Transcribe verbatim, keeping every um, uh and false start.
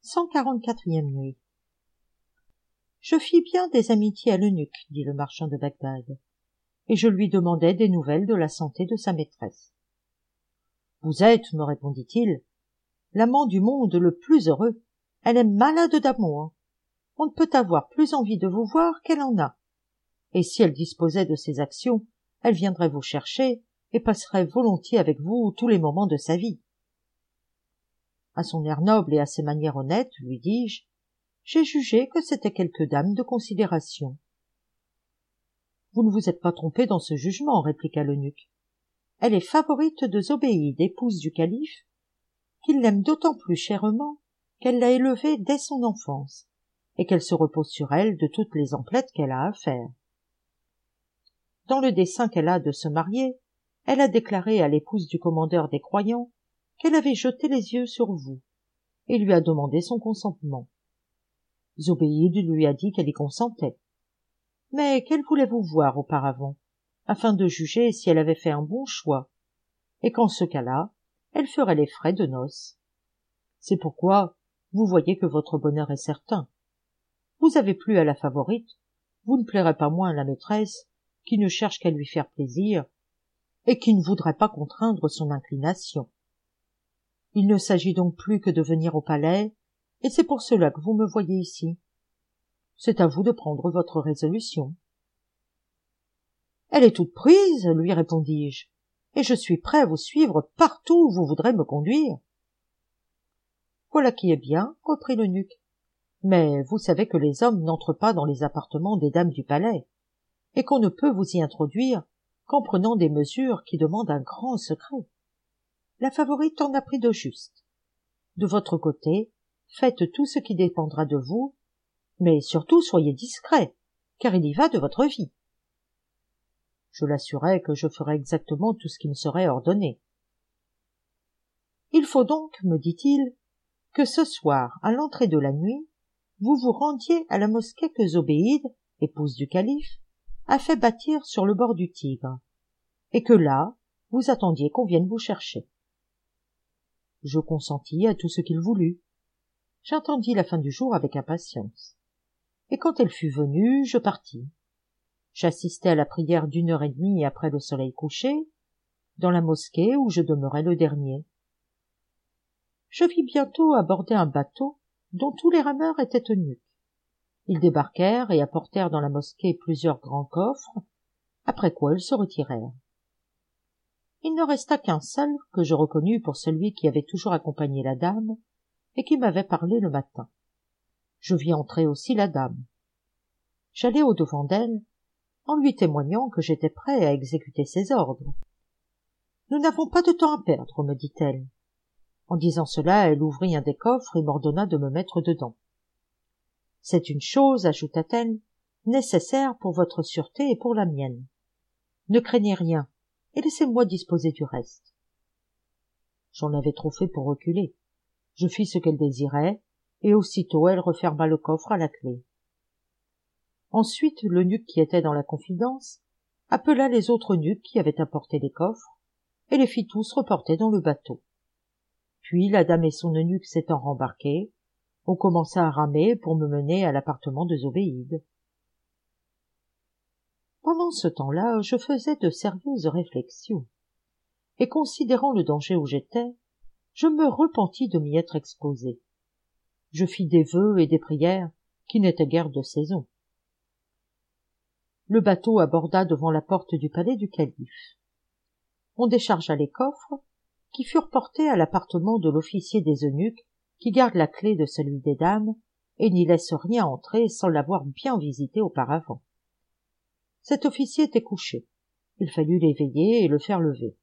cent quarante-quatrième nuit. Je fis bien des amitiés à l'eunuque, dit le marchand de Bagdad, et je lui demandai des nouvelles de la santé de sa maîtresse. Vous êtes, me répondit-il, l'amant du monde le plus heureux. Elle est malade d'amour. On ne peut avoir plus envie de vous voir qu'elle en a. Et si elle disposait de ses actions, elle viendrait vous chercher et passerait volontiers avec vous tous les moments de sa vie. À son air noble et à ses manières honnêtes, lui dis-je, j'ai jugé que c'était quelque dame de considération. Vous ne vous êtes pas trompé dans ce jugement, répliqua l'eunuque. Elle est favorite de Zobéide, épouse du calife, qu'il l'aime d'autant plus chèrement qu'elle l'a élevée dès son enfance, et qu'elle se repose sur elle de toutes les emplettes qu'elle a à faire. Dans le dessein qu'elle a de se marier, elle a déclaré à l'épouse du commandeur des croyants qu'elle avait jeté les yeux sur vous, et lui a demandé son consentement. Zobéide lui a dit qu'elle y consentait, mais qu'elle voulait vous voir auparavant, afin de juger si elle avait fait un bon choix, et qu'en ce cas-là, elle ferait les frais de noces. C'est pourquoi vous voyez que votre bonheur est certain. Vous avez plu à la favorite, vous ne plairez pas moins à la maîtresse, qui ne cherche qu'à lui faire plaisir, et qui ne voudrait pas contraindre son inclination. Il ne s'agit donc plus que de venir au palais, et c'est pour cela que vous me voyez ici. C'est à vous de prendre votre résolution. Elle est toute prise, lui répondis-je, et je suis prêt à vous suivre partout où vous voudrez me conduire. Voilà qui est bien, reprit l'eunuque. Mais vous savez que les hommes n'entrent pas dans les appartements des dames du palais, et qu'on ne peut vous y introduire qu'en prenant des mesures qui demandent un grand secret. La favorite en a pris de juste. De votre côté, faites tout ce qui dépendra de vous, mais surtout soyez discret, car il y va de votre vie. Je l'assurai que je ferais exactement tout ce qui me serait ordonné. Il faut donc, me dit-il, que ce soir, à l'entrée de la nuit, vous vous rendiez à la mosquée que Zobéide, épouse du calife, a fait bâtir sur le bord du Tigre, et que là, vous attendiez qu'on vienne vous chercher. Je consentis à tout ce qu'il voulut. J'attendis la fin du jour avec impatience. Et quand elle fut venue, je partis. J'assistai à la prière d'une heure et demie après le soleil couché, dans la mosquée où je demeurai le dernier. Je vis bientôt aborder un bateau dont tous les rameurs étaient eunuques. Ils débarquèrent et apportèrent dans la mosquée plusieurs grands coffres, après quoi ils se retirèrent. Il ne resta qu'un seul que je reconnus pour celui qui avait toujours accompagné la dame et qui m'avait parlé le matin. Je vis entrer aussi la dame. J'allai au-devant d'elle, en lui témoignant que j'étais prêt à exécuter ses ordres. « Nous n'avons pas de temps à perdre, me dit-elle. » En disant cela, elle ouvrit un des coffres et m'ordonna de me mettre dedans. « C'est une chose, ajouta-t-elle, nécessaire pour votre sûreté et pour la mienne. Ne craignez rien, et laissez-moi disposer du reste. » J'en avais trop fait pour reculer. Je fis ce qu'elle désirait, et aussitôt elle referma le coffre à la clé. Ensuite, l'eunuque qui était dans la confidence appela les autres eunuques qui avaient apporté les coffres, et les fit tous reporter dans le bateau. Puis la dame et son eunuque s'étant rembarqués, on commença à ramer pour me mener à l'appartement de Zobéide. Pendant ce temps-là, je faisais de sérieuses réflexions, et considérant le danger où j'étais, je me repentis de m'y être exposé. Je fis des vœux et des prières qui n'étaient guère de saison. Le bateau aborda devant la porte du palais du calife. On déchargea les coffres, qui furent portés à l'appartement de l'officier des eunuques, qui garde la clé de celui des dames, et n'y laisse rien entrer sans l'avoir bien visité auparavant. Cet officier était couché. Il fallut l'éveiller et le faire lever.